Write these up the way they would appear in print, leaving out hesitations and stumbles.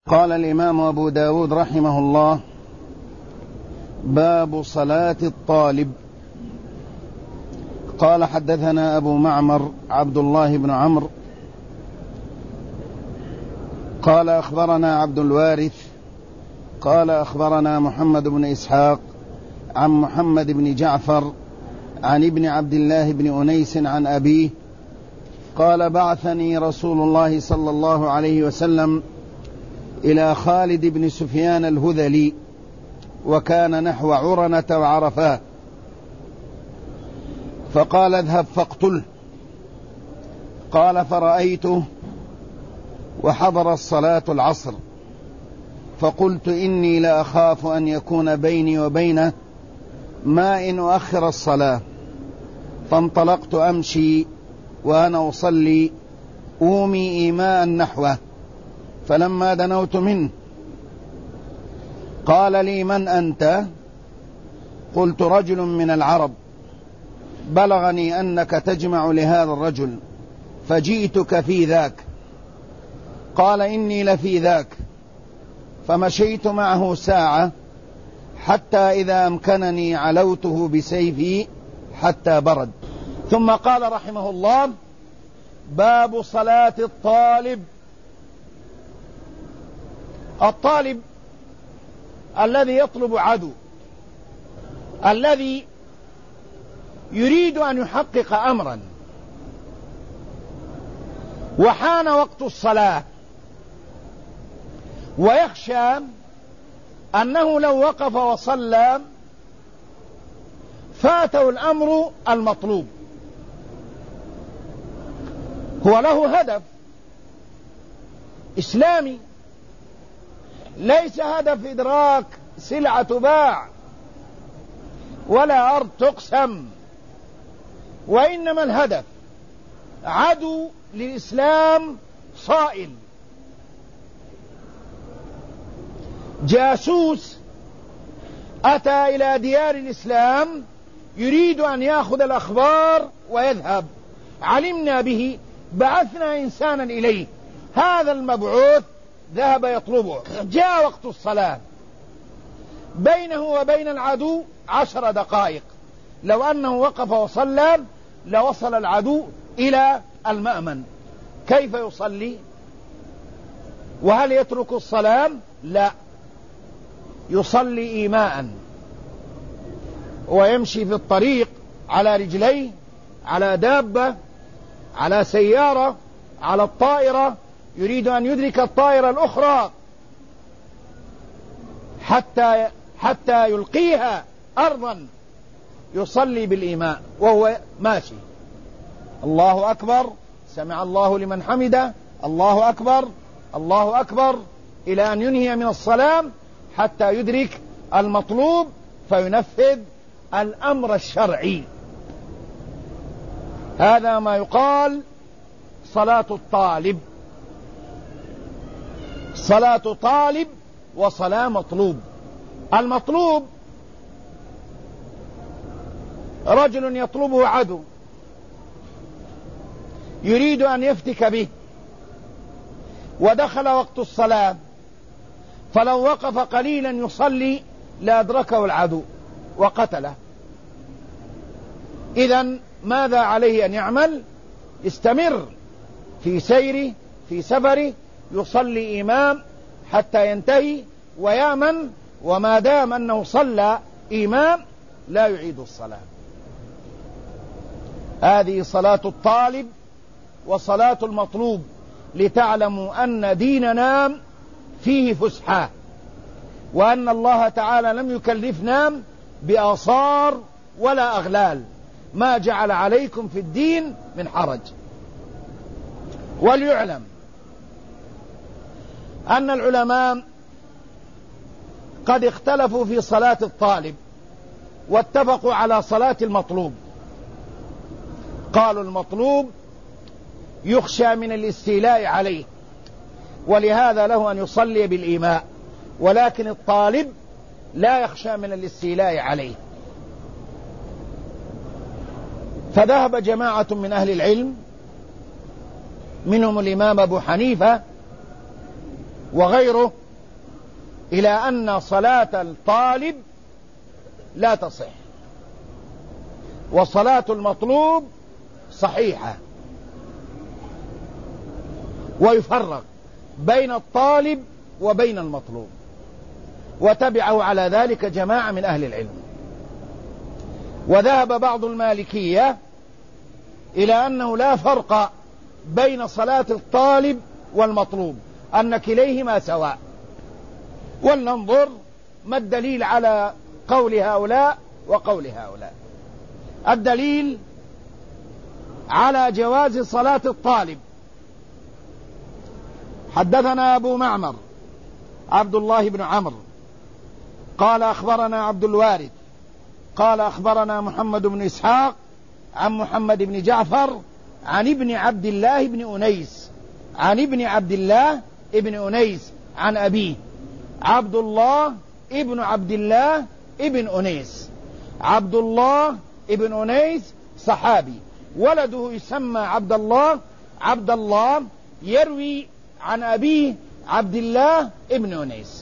قال الإمام أبو داود رحمه الله: باب صلاة الطالب. قال: حدثنا أبو معمر عبد الله بن عمرو قال: أخبرنا عبد الوارث قال: أخبرنا محمد بن إسحاق عن محمد بن جعفر عن ابن عبد الله بن أنيس عن أبيه قال: بعثني رسول الله صلى الله عليه وسلم إلى خالد بن سفيان الهذلي، وكان نحو عرنة وعرفات، فقال: اذهب فاقتله. قال: فرأيته وحضر الصلاة العصر، فقلت: إني لأخاف أن يكون بيني وبينه ما إن أؤخر الصلاة، فانطلقت أمشي وأنا أصلي أومي إيماء نحوه، فلما دنوت منه قال لي: من أنت؟ قلت: رجل من العرب، بلغني أنك تجمع لهذا الرجل فجئتك في ذاك. قال: إني لفي ذاك. فمشيت معه ساعة حتى إذا أمكنني علوته بسيفي حتى برد. ثم قال رحمه الله: باب صلاة الطالب. الطالب الذي يطلب عدو، الذي يريد أن يحقق أمرا، وحان وقت الصلاة، ويخشى أنه لو وقف وصلى فاته الأمر المطلوب. هو له هدف إسلامي، ليس هدف إدراك سلعة تباع ولا أرض تقسم، وإنما الهدف عدو للإسلام صائل، جاسوس أتى إلى ديار الإسلام يريد أن يأخذ الأخبار ويذهب، علمنا به، بعثنا إنسانا إليه، هذا المبعوث ذهب يطلبه. جاء وقت الصلاة، بينه وبين العدو 10 دقائق، لو أنه وقف وصلى لوصل العدو إلى المأمن. كيف يصلي؟ وهل يترك الصلاة؟ لا، يصلي إيماء، ويمشي في الطريق على رجليه، على دابة، على سيارة، على الطائرة، يريد أن يدرك الطائرة الأخرى حتى يلقيها أرضا، يصلي بالإيماء وهو ماشي. الله أكبر، سمع الله لمن حمده، الله أكبر، الله أكبر، إلى أن ينهي من الصلاة حتى يدرك المطلوب فينفذ الأمر الشرعي. هذا ما يقال صلاة الطالب. صلاة طالب وصلاة مطلوب. المطلوب رجل يطلبه عدو يريد أن يفتك به، ودخل وقت الصلاة، فلو وقف قليلا يصلي لأدركه العدو وقتله. إذن ماذا عليه أن يعمل؟ يستمر في سيره، في سفره، يصلي إمام حتى ينتهي ويأمن، وما دام أنه صلى إمام لا يعيد الصلاة. هذه صلاة الطالب وصلاة المطلوب، لتعلموا أن ديننا فيه فسحة، وأن الله تعالى لم يكلفنا بآثار ولا أغلال، ما جعل عليكم في الدين من حرج. وليعلم أن العلماء قد اختلفوا في صلاة الطالب واتفقوا على صلاة المطلوب. قالوا المطلوب يخشى من الاستيلاء عليه، ولهذا له أن يصلي بالإيماء، ولكن الطالب لا يخشى من الاستيلاء عليه. فذهب جماعة من أهل العلم، منهم الإمام أبو حنيفة، وغيره إلى أن صلاة الطالب لا تصح، وصلاة المطلوب صحيحة، ويفرق بين الطالب وبين المطلوب، وتبعه على ذلك جماعة من أهل العلم. وذهب بعض المالكية إلى أنه لا فرق بين صلاة الطالب والمطلوب، أن كليهما سواء. ولننظر ما الدليل على قول هؤلاء وقول هؤلاء. الدليل على جواز صلاة الطالب: حدثنا أبو معمر عبد الله بن عمرو قال أخبرنا عبد الوارث قال أخبرنا محمد بن إسحاق عن محمد بن جعفر عن ابن عبد الله بن أنيس عن أبيه عبد الله ابن عبد الله ابن أنيس. عبد الله ابن أنيس صحابي، ولده يسمى عبد الله يروي عن أبيه عبد الله ابن أنيس.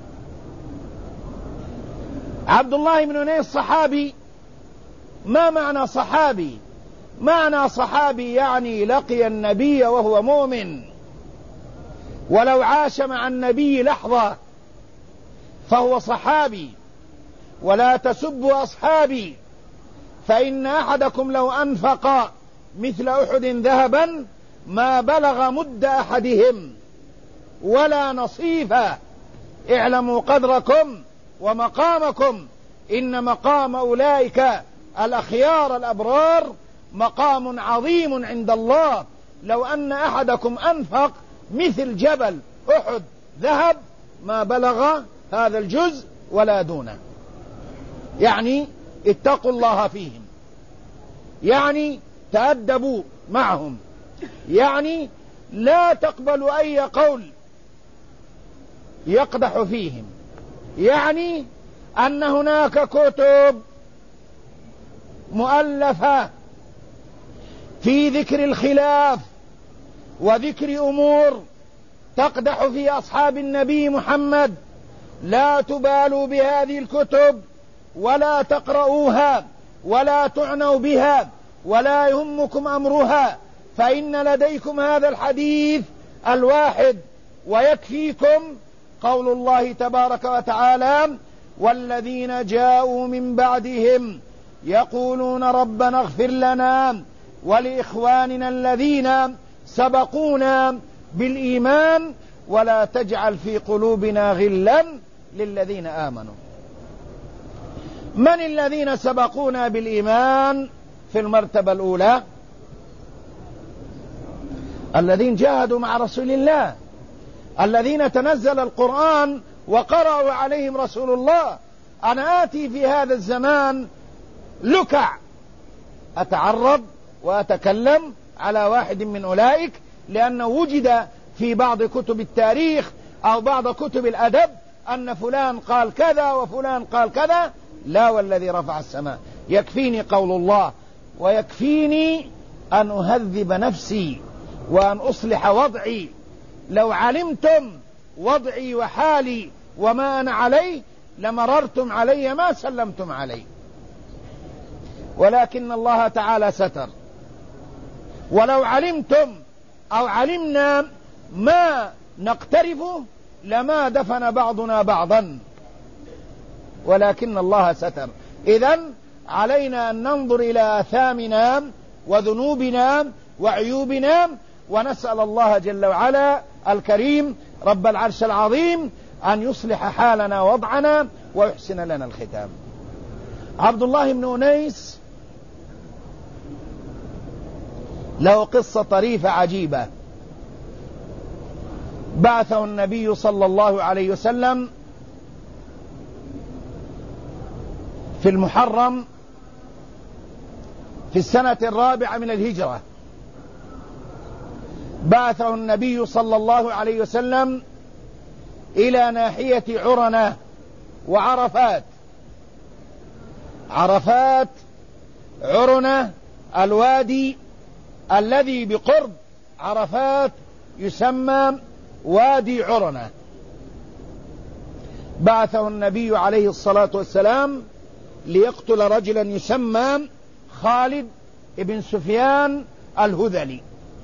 عبد الله بن أنيس صحابي. ما معنى صحابي؟ معنى صحابي يعني لقي النبي وهو مؤمن، ولو عاش مع النبي لحظة فهو صحابي. ولا تسبوا أصحابي فإن أحدكم لو أنفق مثل أحد ذهبا ما بلغ مد أحدهم ولا نصيفا. اعلموا قدركم ومقامكم، إن مقام أولئك الأخيار الأبرار مقام عظيم عند الله. لو أن أحدكم أنفق مثل جبل أحد ذهب ما بلغ هذا الجزء ولا دونه. يعني اتقوا الله فيهم، يعني تأدبوا معهم، يعني لا تقبلوا أي قول يقدح فيهم، يعني أن هناك كتب مؤلفة في ذكر الخلاف وذكر أمور تقدح في أصحاب النبي محمد. لا تبالوا بهذه الكتب ولا تقرؤوها ولا تعنوا بها ولا يهمكم أمرها، فإن لديكم هذا الحديث الواحد ويكفيكم قول الله تبارك وتعالى: والذين جاءوا من بعدهم يقولون ربنا اغفر لنا ولإخواننا الذين سبقونا بالإيمان ولا تجعل في قلوبنا غلا للذين آمنوا. من الذين سبقونا بالإيمان في المرتبة الأولى؟ الذين جاهدوا مع رسول الله، الذين تنزل القرآن وقرأوا عليهم رسول الله. أنا آتي في هذا الزمان لكع أتعرض وأتكلم على واحد من أولئك، لأنه وجد في بعض كتب التاريخ أو بعض كتب الأدب أن فلان قال كذا وفلان قال كذا. لا والذي رفع السماء، يكفيني قول الله، ويكفيني أن أهذب نفسي وأن أصلح وضعي. لو علمتم وضعي وحالي وما أنا عليه لمررتم علي ما سلمتم عليه، ولكن الله تعالى ستر. ولو علمتم أو علمنا ما نقترفه لما دفن بعضنا بعضا، ولكن الله ستر. إذن علينا أن ننظر إلى آثامنا وذنوبنا وعيوبنا، ونسأل الله جل وعلا الكريم رب العرش العظيم أن يصلح حالنا ووضعنا ويحسن لنا الختام. عبد الله بن أنيس له قصة طريفة عجيبة. بعثه النبي صلى الله عليه وسلم في المحرم في السنة 4 من الهجرة. بعثه النبي صلى الله عليه وسلم إلى ناحية عرنة وعرفات. عرفات، عرنة، الوادي الذي بقرب عرفات يسمى وادي عرنة. بعثه النبي عليه الصلاة والسلام ليقتل رجلا يسمى خالد بن سفيان الهذلي.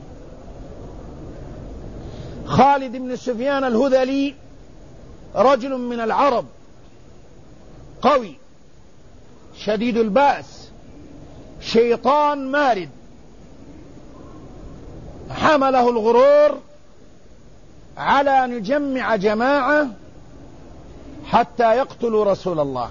خالد بن سفيان الهذلي رجل من العرب قوي شديد البأس، شيطان مارد، حمله الغرور على أن يجمع جماعة حتى يقتلوا رسول الله،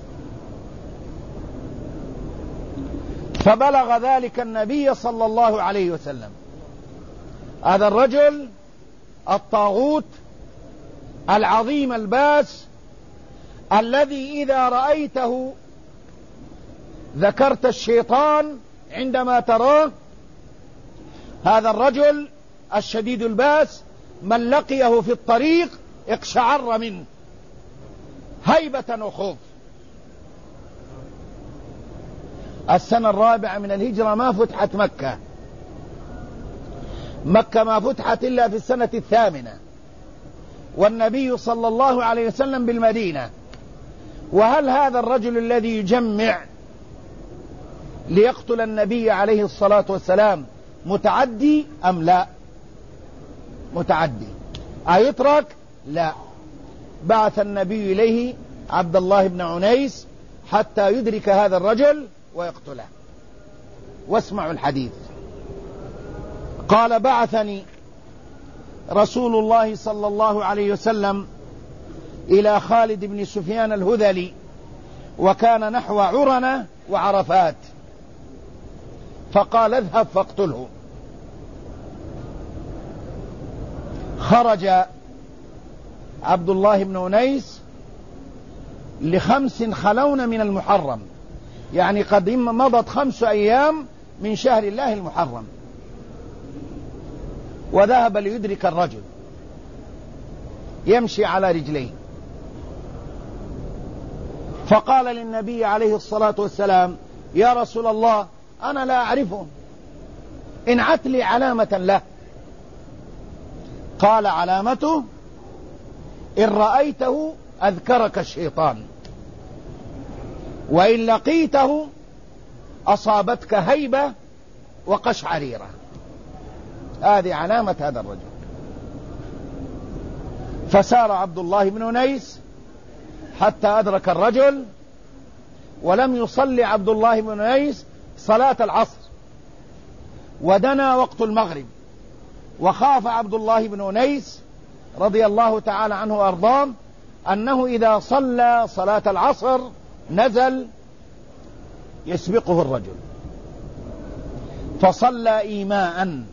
فبلغ ذلك النبي صلى الله عليه وسلم. هذا الرجل الطاغوت العظيم الباس الذي إذا رأيته ذكرت الشيطان عندما تراه. هذا الرجل الشديد الباس من لقيه في الطريق اقشعر منه هيبة وخوف. السنة الرابعة من الهجرة ما فتحت مكة. مكة ما فتحت إلا في السنة الثامنة، والنبي صلى الله عليه وسلم بالمدينة. وهل هذا الرجل الذي يجمع ليقتل النبي عليه الصلاة والسلام متعدي أم لا؟ متعدي. أيترك؟ لا. بعث النبي إليه عبد الله بن عنيس حتى يدرك هذا الرجل ويقتله. واسمعوا الحديث. قال: بعثني رسول الله صلى الله عليه وسلم إلى خالد بن سفيان الهذلي، وكان نحو عرنة وعرفات، فقال: اذهب فاقتله. خرج عبد الله بن أنيس ل5 خلون من المحرم، يعني قد مضت 5 أيام من شهر الله المحرم، وذهب ليدرك الرجل يمشي على رجليه، فقال للنبي عليه الصلاة والسلام: يا رسول الله، أنا لا أعرفه، انعت لي علامة له. قال: علامته إن رأيته أذكرك الشيطان، وإن لقيته أصابتك هيبة وقشعريرة. هذه علامة هذا الرجل. فسار عبد الله بن أنيس حتى أدرك الرجل، ولم يصلي عبد الله بن أنيس صلاة العصر، ودنا وقت المغرب، وخاف عبد الله بن أنيس رضي الله تعالى عنه وأرضاه أنه إذا صلى صلاة العصر نزل يسبقه الرجل، فصلى إيماء،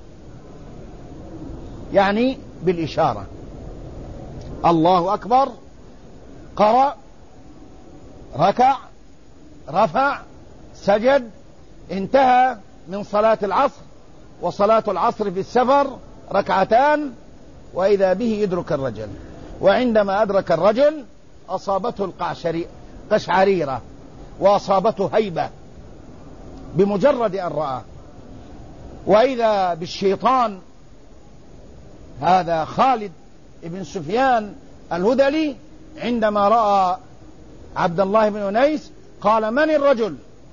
يعني بالإشارة: الله أكبر، قرأ، ركع، رفع، سجد، انتهى من صلاة العصر. وصلاة العصر في السفر 2 وإذا به يدرك الرجل. وعندما أدرك الرجل أصابته القشعريرة، وأصابته هيبة بمجرد أن رأى. وإذا بالشيطان هذا خالد بن سفيان الهذلي عندما رأى عبد الله بن أنيس قال: من الرجل؟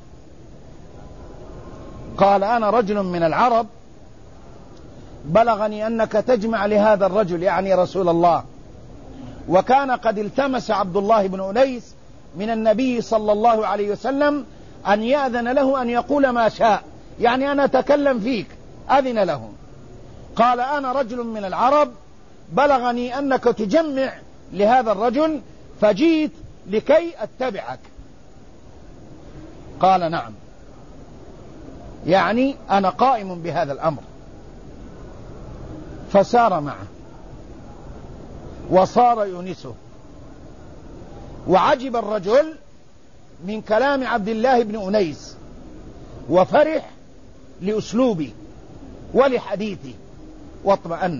قال: أنا رجل من العرب، بلغني أنك تجمع لهذا الرجل، يعني رسول الله. وكان قد التمس عبد الله بن أنيس من النبي صلى الله عليه وسلم أن يأذن له أن يقول ما شاء، يعني أنا أتكلم فيك، أذن له. قال: أنا رجل من العرب، بلغني أنك تجمع لهذا الرجل، فجيت لكي أتبعك. قال: نعم، يعني أنا قائم بهذا الأمر. فسار معه وصار يونسه. وعجب الرجل من كلام عبد الله بن أنيس، وفرح لأسلوبه ولحديثه، واطمأن.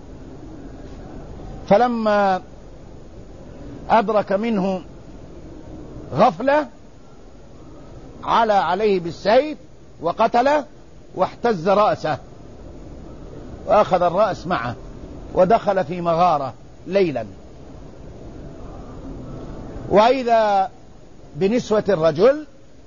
فلما أدرك منه غفلة علا عليه بالسيف وقتله، واحتز رأسه، وأخذ الرأس معه ودخل في مغارة ليلا. وإذا بنسوة الرجل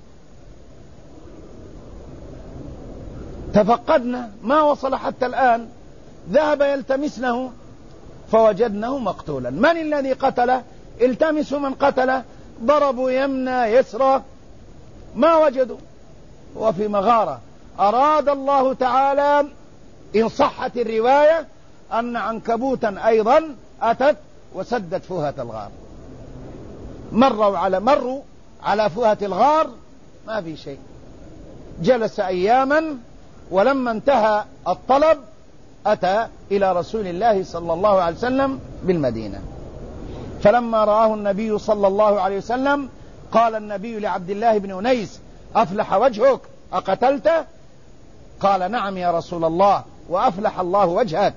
تفقدنا ما وصل حتى الآن، ذهب يلتمسنه فوجدنه مقتولا. من الذي قتله؟ التمسوا من قتله، ضربوا يمنى يسرى ما وجدوا، هو في مغارة. أراد الله تعالى إن صحت الرواية أن عنكبوتا أيضا أتت وسدت فوهة الغار، مروا على فوهة الغار ما في شيء. جلس أياما، ولما انتهى الطلب أتى إلى رسول الله صلى الله عليه وسلم بالمدينة. فلما رآه النبي صلى الله عليه وسلم قال النبي لعبد الله بن أنيس: أفلح وجهك، أقتلته؟ قال: نعم يا رسول الله، وأفلح الله وجهك.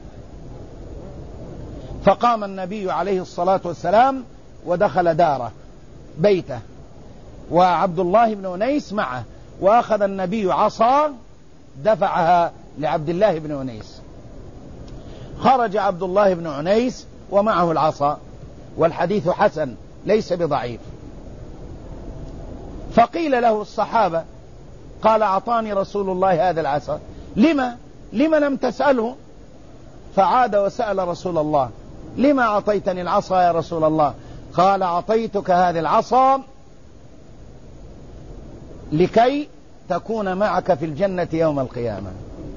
فقام النبي عليه الصلاة والسلام ودخل داره بيته، وعبد الله بن أنيس معه، وأخذ النبي عصا دفعها لعبد الله بن أنيس. خرج عبد الله بن أنيس ومعه العصا، والحديث حسن ليس بضعيف. فقيل له الصحابة، قال: أعطاني رسول الله هذا العصا، لما لم تسأله؟ فعاد وسأل رسول الله: لما أعطيتني العصا يا رسول الله؟ قال: أعطيتك هذه العصا لكي تكون معك في الجنة يوم القيامة.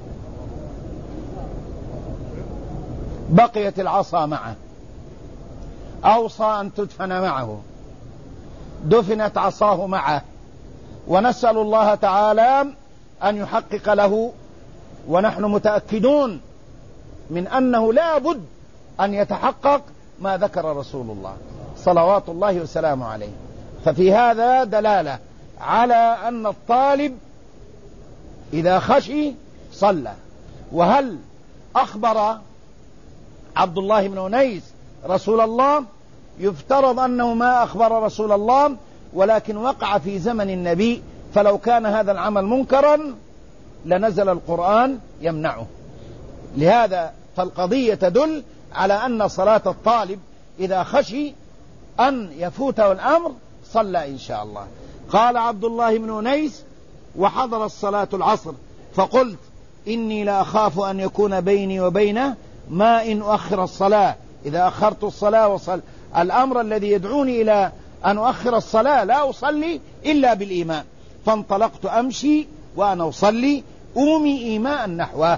بقيت العصا معه، أوصى أن تدفن معه، دفنت عصاه معه، ونسأل الله تعالى أن يحقق له، ونحن متأكدون من أنه لا بد أن يتحقق ما ذكر رسول الله صلوات الله وسلامه عليه. ففي هذا دلالة على أن الطالب إذا خشي صلى. وهل أخبر عبد الله بن أنيس رسول الله؟ يفترض أنه ما أخبر رسول الله، ولكن وقع في زمن النبي، فلو كان هذا العمل منكرا لنزل القرآن يمنعه. لهذا فالقضية تدل على أن صلاة الطالب إذا خشي أن يفوته الأمر صلى إن شاء الله. قال عبد الله بن أنيس: وحضر الصلاة العصر، فقلت: إني لا أخاف أن يكون بيني وبينه ما إن أؤخر الصلاة، إذا أخرت الصلاة وصل الأمر الذي يدعوني إلى أن أؤخر الصلاة لا أصلي إلا بالإيماء. فانطلقت أمشي وأنا أصلي أومي إيماء نحوه.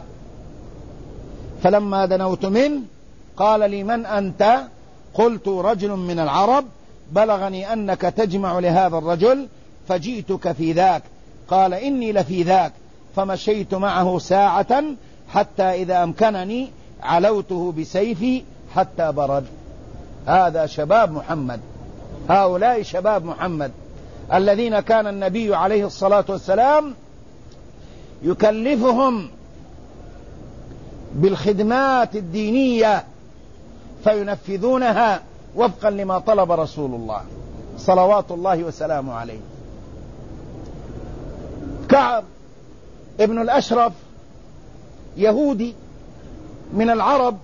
فلما دنوت منه قال لي: من أنت؟ قلت: رجل من العرب، بلغني أنك تجمع لهذا الرجل فجئتك في ذاك. قال: إني لفي ذاك. فمشيت معه ساعة حتى إذا أمكنني علوته بسيفي حتى برد. هذا شباب محمد، هؤلاء شباب محمد الذين كان النبي عليه الصلاة والسلام يكلفهم بالخدمات الدينية فينفذونها وفقا لما طلب رسول الله صلوات الله وسلامه عليه. كعب ابن الأشرف يهودي من العرب،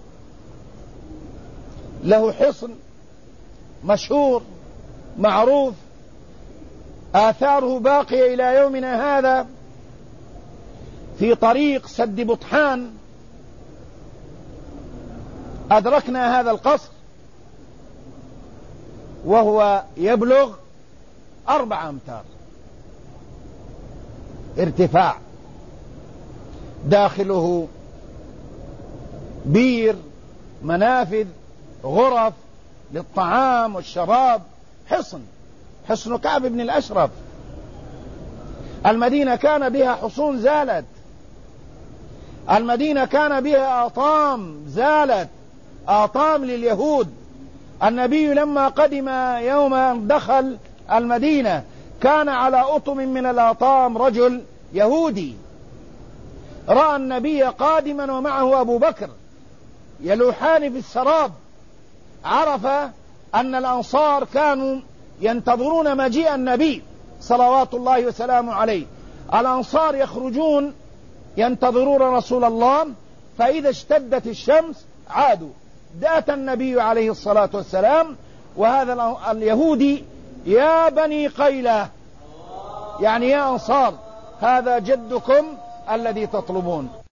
له حصن مشهور معروف، آثاره باقية إلى يومنا هذا في طريق سد بطحان. أدركنا هذا القصر وهو يبلغ 4 أمتار ارتفاع، داخله بير، منافذ، غرف للطعام والشراب، حصن كعب بن الأشرف. المدينة كان بها حصون زالت، المدينة كان بها آطام زالت، آطام لليهود. النبي لما قدم يوم أن دخل المدينة كان على أطم من الآطام رجل يهودي، رأى النبي قادما ومعه أبو بكر يلوحان في السراب، عرف أن الأنصار كانوا ينتظرون مجيء النبي صلوات الله وسلامه عليه. الأنصار يخرجون ينتظرون رسول الله، فإذا اشتدت الشمس عادوا. أتى النبي عليه الصلاة والسلام وهذا اليهودي: يا بني قيلة، يعني يا أنصار، هذا جدكم الذي تطلبون.